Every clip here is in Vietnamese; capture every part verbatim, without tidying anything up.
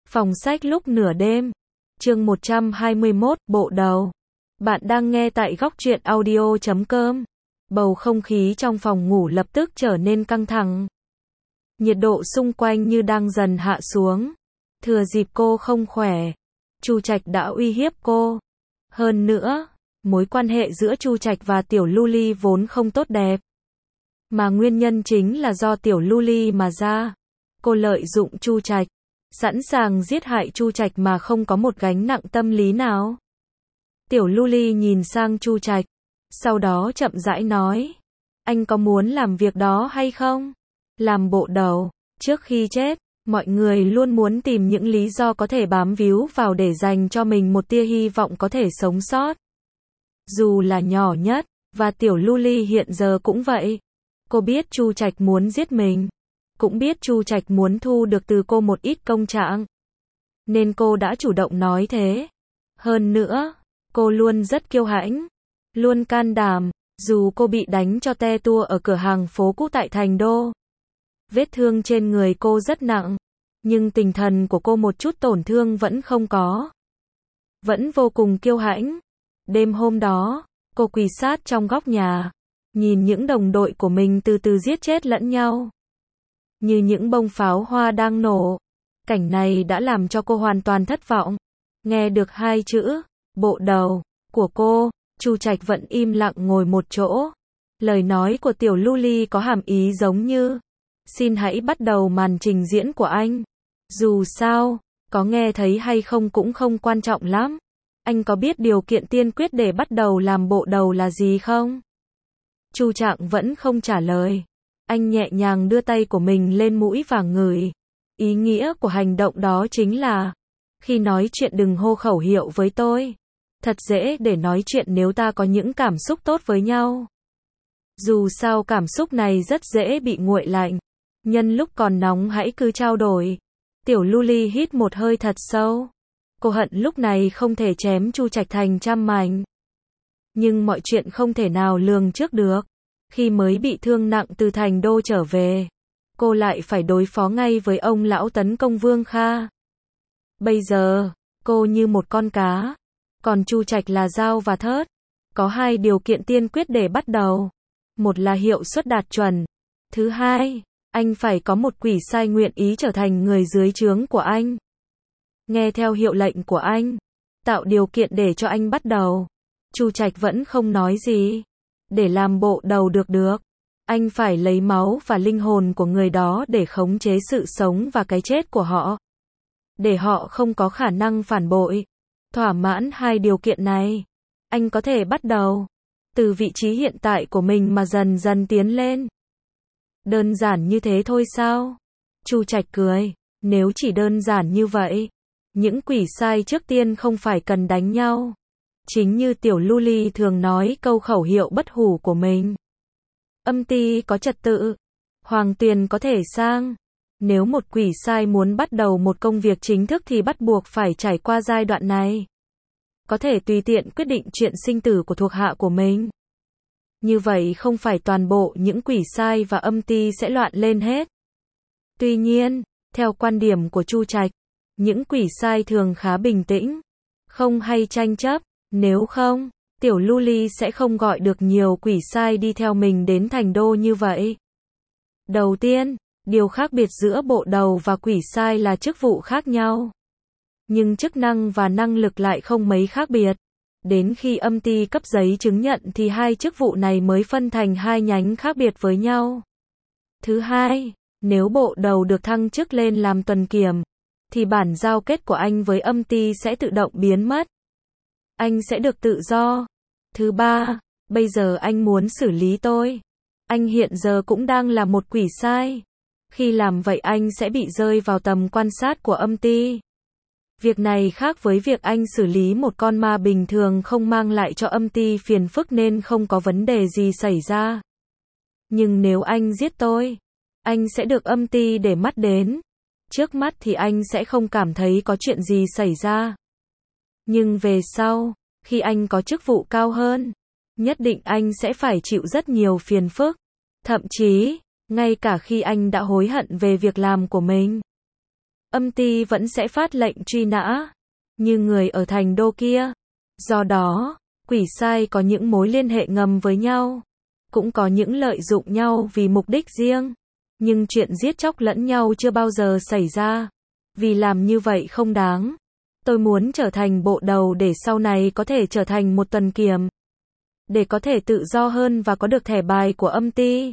Phòng sách lúc nửa đêm. Chương một trăm hai mươi mốt, bộ đầu. Bạn đang nghe tại góc truyện audio chấm com. Bầu không khí trong phòng ngủ lập tức trở nên căng thẳng. Nhiệt độ xung quanh như đang dần hạ xuống. Thừa dịp cô không khỏe, Chu Trạch đã uy hiếp cô. Hơn nữa, mối quan hệ giữa Chu Trạch và Tiểu Luli vốn không tốt đẹp. Mà nguyên nhân chính là do Tiểu Luli mà ra. Cô lợi dụng Chu Trạch, sẵn sàng giết hại Chu Trạch mà không có một gánh nặng tâm lý nào. Tiểu Luli nhìn sang Chu Trạch, sau đó chậm rãi nói, anh có muốn làm việc đó hay không? Làm bộ đầu, trước khi chết, mọi người luôn muốn tìm những lý do có thể bám víu vào để dành cho mình một tia hy vọng có thể sống sót. Dù là nhỏ nhất, và Tiểu Luli hiện giờ cũng vậy. Cô biết Chu Trạch muốn giết mình, cũng biết Chu Trạch muốn thu được từ cô một ít công trạng, nên cô đã chủ động nói thế. Hơn nữa, cô luôn rất kiêu hãnh, luôn can đảm, dù cô bị đánh cho te tua ở cửa hàng phố cũ tại Thành Đô. Vết thương trên người cô rất nặng, nhưng tinh thần của cô một chút tổn thương vẫn không có. Vẫn vô cùng kiêu hãnh. Đêm hôm đó, cô quỳ sát trong góc nhà, nhìn những đồng đội của mình từ từ giết chết lẫn nhau. Như những bông pháo hoa đang nổ. Cảnh này đã làm cho cô hoàn toàn thất vọng. Nghe được hai chữ, bộ đầu, của cô, Chu Trạch vẫn im lặng ngồi một chỗ. Lời nói của Tiểu Luli có hàm ý giống như, xin hãy bắt đầu màn trình diễn của anh. Dù sao, có nghe thấy hay không cũng không quan trọng lắm. Anh có biết điều kiện tiên quyết để bắt đầu làm bộ đầu là gì không? Chu Trạng vẫn không trả lời. Anh nhẹ nhàng đưa tay của mình lên mũi và ngửi. Ý nghĩa của hành động đó chính là, khi nói chuyện đừng hô khẩu hiệu với tôi. Thật dễ để nói chuyện nếu ta có những cảm xúc tốt với nhau. Dù sao cảm xúc này rất dễ bị nguội lạnh. Nhân lúc còn nóng hãy cứ trao đổi. Tiểu Luli hít một hơi thật sâu. Cô hận lúc này không thể chém Chu Trạch thành trăm mảnh. Nhưng mọi chuyện không thể nào lường trước được. Khi mới bị thương nặng từ Thành Đô trở về, cô lại phải đối phó ngay với ông lão tấn công Vương Kha. Bây giờ, cô như một con cá, còn Chu Trạch là dao và thớt. Có hai điều kiện tiên quyết để bắt đầu. Một là hiệu suất đạt chuẩn. Thứ hai, anh phải có một quỷ sai nguyện ý trở thành người dưới trướng của anh. Nghe theo hiệu lệnh của anh, tạo điều kiện để cho anh bắt đầu. Chu Trạch vẫn không nói gì. Để làm bộ đầu được được, anh phải lấy máu và linh hồn của người đó để khống chế sự sống và cái chết của họ. Để họ không có khả năng phản bội. Thỏa mãn hai điều kiện này, anh có thể bắt đầu từ vị trí hiện tại của mình mà dần dần tiến lên. Đơn giản như thế thôi sao? Chu Trạch cười, nếu chỉ đơn giản như vậy, những quỷ sai trước tiên không phải cần đánh nhau. Chính như Tiểu Luli thường nói câu khẩu hiệu bất hủ của mình. Âm ty có trật tự, hoàng tuyền có thể sang. Nếu một quỷ sai muốn bắt đầu một công việc chính thức thì bắt buộc phải trải qua giai đoạn này. Có thể tùy tiện quyết định chuyện sinh tử của thuộc hạ của mình. Như vậy không phải toàn bộ những quỷ sai và âm ty sẽ loạn lên hết. Tuy nhiên, theo quan điểm của Chu Trạch, những quỷ sai thường khá bình tĩnh, không hay tranh chấp. Nếu không, Tiểu Luli sẽ không gọi được nhiều quỷ sai đi theo mình đến Thành Đô như vậy. Đầu tiên, điều khác biệt giữa bộ đầu và quỷ sai là chức vụ khác nhau. Nhưng chức năng và năng lực lại không mấy khác biệt. Đến khi âm ty cấp giấy chứng nhận thì hai chức vụ này mới phân thành hai nhánh khác biệt với nhau. Thứ hai, nếu bộ đầu được thăng chức lên làm tuần kiểm, thì bản giao kết của anh với âm ty sẽ tự động biến mất. Anh sẽ được tự do. Thứ ba, bây giờ anh muốn xử lý tôi. Anh hiện giờ cũng đang là một quỷ sai. Khi làm vậy anh sẽ bị rơi vào tầm quan sát của âm ty. Việc này khác với việc anh xử lý một con ma bình thường không mang lại cho âm ty phiền phức nên không có vấn đề gì xảy ra. Nhưng nếu anh giết tôi, anh sẽ được âm ty để mắt đến. Trước mắt thì anh sẽ không cảm thấy có chuyện gì xảy ra. Nhưng về sau, khi anh có chức vụ cao hơn, nhất định anh sẽ phải chịu rất nhiều phiền phức. Thậm chí, ngay cả khi anh đã hối hận về việc làm của mình. âm ty vẫn sẽ phát lệnh truy nã, như người ở thành đô kia. Do đó, quỷ sai có những mối liên hệ ngầm với nhau, cũng có những lợi dụng nhau vì mục đích riêng. Nhưng chuyện giết chóc lẫn nhau chưa bao giờ xảy ra, vì làm như vậy không đáng. Tôi muốn trở thành bộ đầu để sau này có thể trở thành một tuần kiểm, để có thể tự do hơn và có được thẻ bài của âm ty.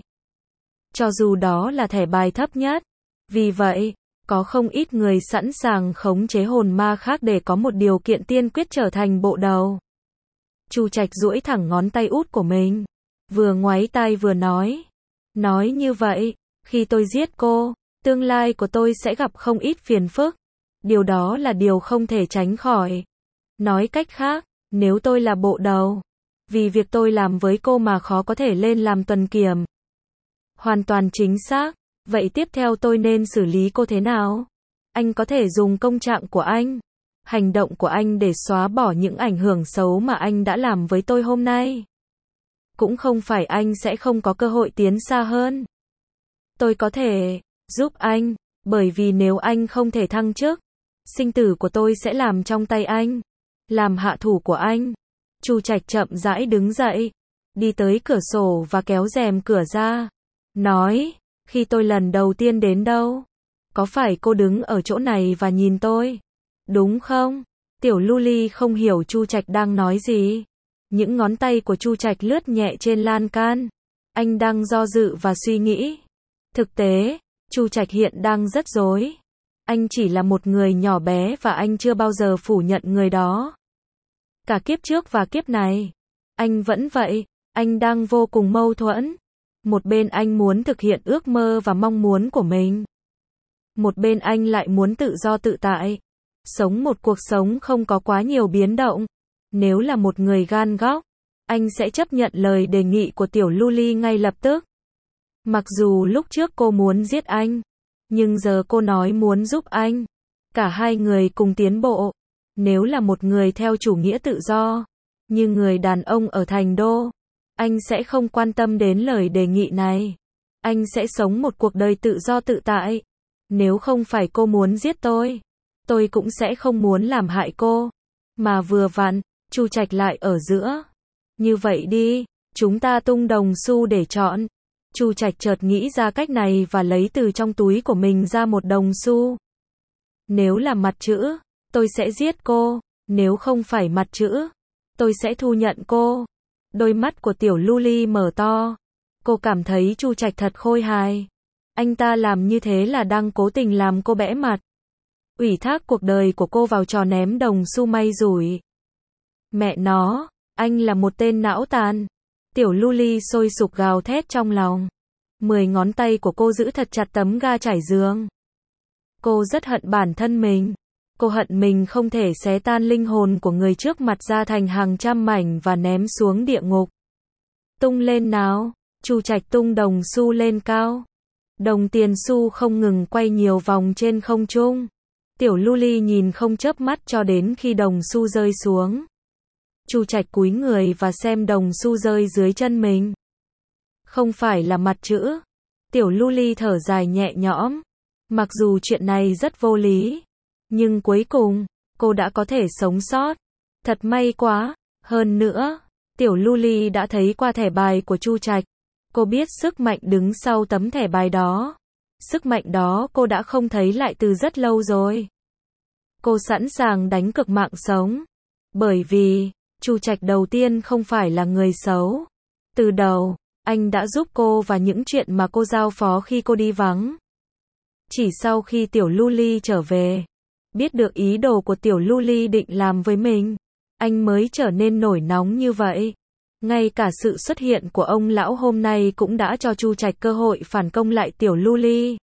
Cho dù đó là thẻ bài thấp nhất. Vì vậy, có không ít người sẵn sàng khống chế hồn ma khác để có một điều kiện tiên quyết trở thành bộ đầu. Chu Trạch duỗi thẳng ngón tay út của mình, vừa ngoáy tai vừa nói. Nói như vậy, khi tôi giết cô, tương lai của tôi sẽ gặp không ít phiền phức. Điều đó là điều không thể tránh khỏi. Nói cách khác, nếu tôi là bộ đầu, vì việc tôi làm với cô mà khó có thể lên làm tuần kiểm. Hoàn toàn chính xác. Vậy tiếp theo tôi nên xử lý cô thế nào? Anh có thể dùng công trạng của anh, hành động của anh để xóa bỏ những ảnh hưởng xấu mà anh đã làm với tôi hôm nay. Cũng không phải anh sẽ không có cơ hội tiến xa hơn. Tôi có thể giúp anh, bởi vì nếu anh không thể thăng chức, sinh tử của tôi sẽ làm trong tay anh, làm hạ thủ của anh. Chu Trạch chậm rãi đứng dậy, đi tới cửa sổ và kéo rèm cửa ra, nói, khi tôi lần đầu tiên đến đâu, có phải cô đứng ở chỗ này và nhìn tôi, đúng không? Tiểu Luli không hiểu Chu Trạch đang nói gì. Những ngón tay của Chu Trạch lướt nhẹ trên lan can. Anh đang do dự và suy nghĩ. Thực tế, Chu Trạch hiện đang rất rối. Anh chỉ là một người nhỏ bé và anh chưa bao giờ phủ nhận người đó. Cả kiếp trước và kiếp này, anh vẫn vậy, anh đang vô cùng mâu thuẫn. Một bên anh muốn thực hiện ước mơ và mong muốn của mình. Một bên anh lại muốn tự do tự tại, sống một cuộc sống không có quá nhiều biến động. Nếu là một người gan góc, anh sẽ chấp nhận lời đề nghị của Tiểu Luli ngay lập tức. Mặc dù lúc trước cô muốn giết anh, nhưng giờ cô nói muốn giúp anh. Cả hai người cùng tiến bộ. Nếu là một người theo chủ nghĩa tự do, như người đàn ông ở thành đô, anh sẽ không quan tâm đến lời đề nghị này. Anh sẽ sống một cuộc đời tự do tự tại. Nếu không phải cô muốn giết tôi, tôi cũng sẽ không muốn làm hại cô. Mà vừa vặn, Chu Trạch lại ở giữa. Như vậy đi, chúng ta tung đồng xu để chọn. Chu Trạch chợt nghĩ ra cách này và lấy từ trong túi của mình ra một đồng xu. Nếu là mặt chữ, tôi sẽ giết cô. Nếu không phải mặt chữ, tôi sẽ thu nhận cô. Đôi mắt của Tiểu Luli mở to. Cô cảm thấy Chu Trạch thật khôi hài. Anh ta làm như thế là đang cố tình làm cô bẽ mặt. Ủy thác cuộc đời của cô vào trò ném đồng xu may rủi. Mẹ nó, anh là một tên não tàn. Tiểu Luli sôi sục gào thét trong lòng. Mười ngón tay của cô giữ thật chặt tấm ga trải giường. Cô rất hận bản thân mình. Cô hận mình không thể xé tan linh hồn của người trước mặt ra thành hàng trăm mảnh và ném xuống địa ngục. Tung lên nào. Chu Trạch tung đồng xu lên cao. Đồng tiền xu không ngừng quay nhiều vòng trên không trung. Tiểu Luli nhìn không chớp mắt cho đến khi đồng xu rơi xuống. Chu Trạch cúi người và xem đồng xu rơi dưới chân mình. Không phải là mặt chữ. Tiểu Luli thở dài nhẹ nhõm. Mặc dù chuyện này rất vô lý, nhưng cuối cùng, cô đã có thể sống sót. Thật may quá. Hơn nữa, Tiểu Luli đã thấy qua thẻ bài của Chu Trạch. Cô biết sức mạnh đứng sau tấm thẻ bài đó. Sức mạnh đó cô đã không thấy lại từ rất lâu rồi. Cô sẵn sàng đánh cược mạng sống. Bởi vì, Chu Trạch đầu tiên không phải là người xấu. Từ đầu, anh đã giúp cô và những chuyện mà cô giao phó khi cô đi vắng. Chỉ sau khi Tiểu Luli trở về, biết được ý đồ của Tiểu Luli định làm với mình, anh mới trở nên nổi nóng như vậy. Ngay cả sự xuất hiện của ông lão hôm nay cũng đã cho Chu Trạch cơ hội phản công lại Tiểu Luli.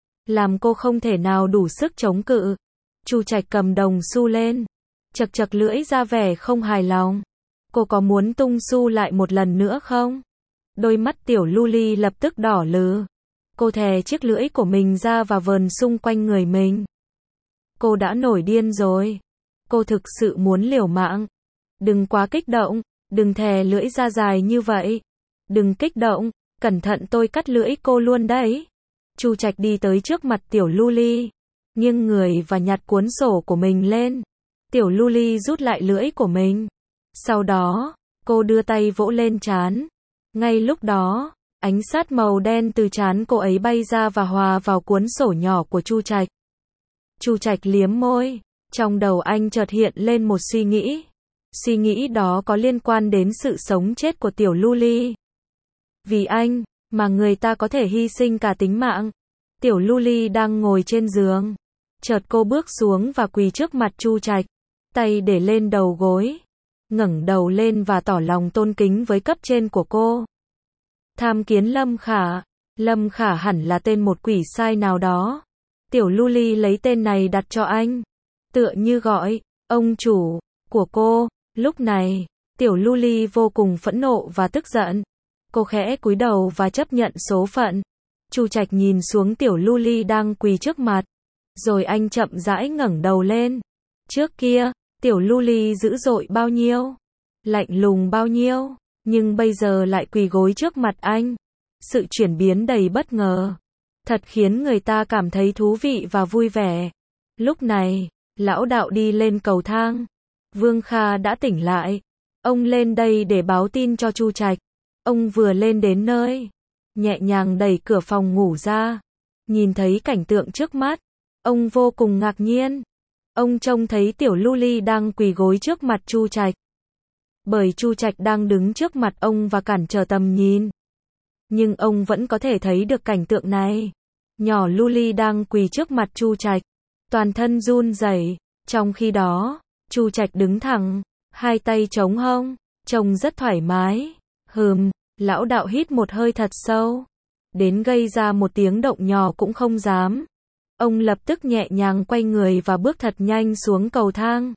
Làm cô không thể nào đủ sức chống cự. Chu Trạch cầm đồng xu lên, chật chật lưỡi ra vẻ không hài lòng. Cô có muốn tung xu lại một lần nữa không? Đôi mắt Tiểu Luli lập tức đỏ lừ. Cô thè chiếc lưỡi của mình ra và vờn xung quanh người mình. Cô đã nổi điên rồi. Cô thực sự muốn liều mạng. Đừng quá kích động, đừng thè lưỡi ra dài như vậy. Đừng kích động, cẩn thận tôi cắt lưỡi cô luôn đấy. Chu Trạch đi tới trước mặt Tiểu Luli. nghiêng người và nhặt cuốn sổ của mình lên. Tiểu Luli rút lại lưỡi của mình. Sau đó, cô đưa tay vỗ lên trán. Ngay lúc đó, ánh sắt màu đen từ trán cô ấy bay ra và hòa vào cuốn sổ nhỏ của Chu Trạch. Chu Trạch liếm môi, trong đầu anh chợt hiện lên một suy nghĩ. Suy nghĩ đó có liên quan đến sự sống chết của Tiểu Luli. Vì anh, mà người ta có thể hy sinh cả tính mạng. Tiểu Luli đang ngồi trên giường. Chợt cô bước xuống và quỳ trước mặt Chu Trạch, tay để lên đầu gối, ngẩng đầu lên và tỏ lòng tôn kính với cấp trên của cô. Tham kiến Lâm Khả. Lâm Khả hẳn là tên một quỷ sai nào đó. Tiểu Luli lấy tên này đặt cho anh, tựa như gọi ông chủ của cô. Lúc này, Tiểu Luli vô cùng phẫn nộ và tức giận. Cô khẽ cúi đầu và chấp nhận số phận. Chu Trạch nhìn xuống Tiểu Luli đang quỳ trước mặt, rồi anh chậm rãi ngẩng đầu lên. Trước kia, Tiểu Luli dữ dội bao nhiêu, lạnh lùng bao nhiêu, nhưng bây giờ lại quỳ gối trước mặt anh. Sự chuyển biến đầy bất ngờ, thật khiến người ta cảm thấy thú vị và vui vẻ. Lúc này, lão đạo đi lên cầu thang. Vương Kha đã tỉnh lại. Ông lên đây để báo tin cho Chu Trạch. Ông vừa lên đến nơi, nhẹ nhàng đẩy cửa phòng ngủ ra. Nhìn thấy cảnh tượng trước mắt, ông vô cùng ngạc nhiên. Ông trông thấy Tiểu Luli đang quỳ gối trước mặt Chu Trạch. Bởi Chu Trạch đang đứng trước mặt ông và cản trở tầm nhìn. Nhưng ông vẫn có thể thấy được cảnh tượng này. Nhỏ Luli đang quỳ trước mặt Chu Trạch, toàn thân run rẩy. Trong khi đó, Chu Trạch đứng thẳng, hai tay chống hông, trông rất thoải mái. Hừm, lão đạo hít một hơi thật sâu, đến gây ra một tiếng động nhỏ cũng không dám. Ông lập tức nhẹ nhàng quay người và bước thật nhanh xuống cầu thang.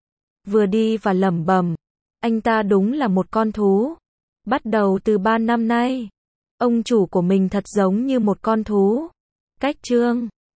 Vừa đi và lẩm bẩm, anh ta đúng là một con thú. Bắt đầu từ ba năm nay, ông chủ của mình thật giống như một con thú. Cách chương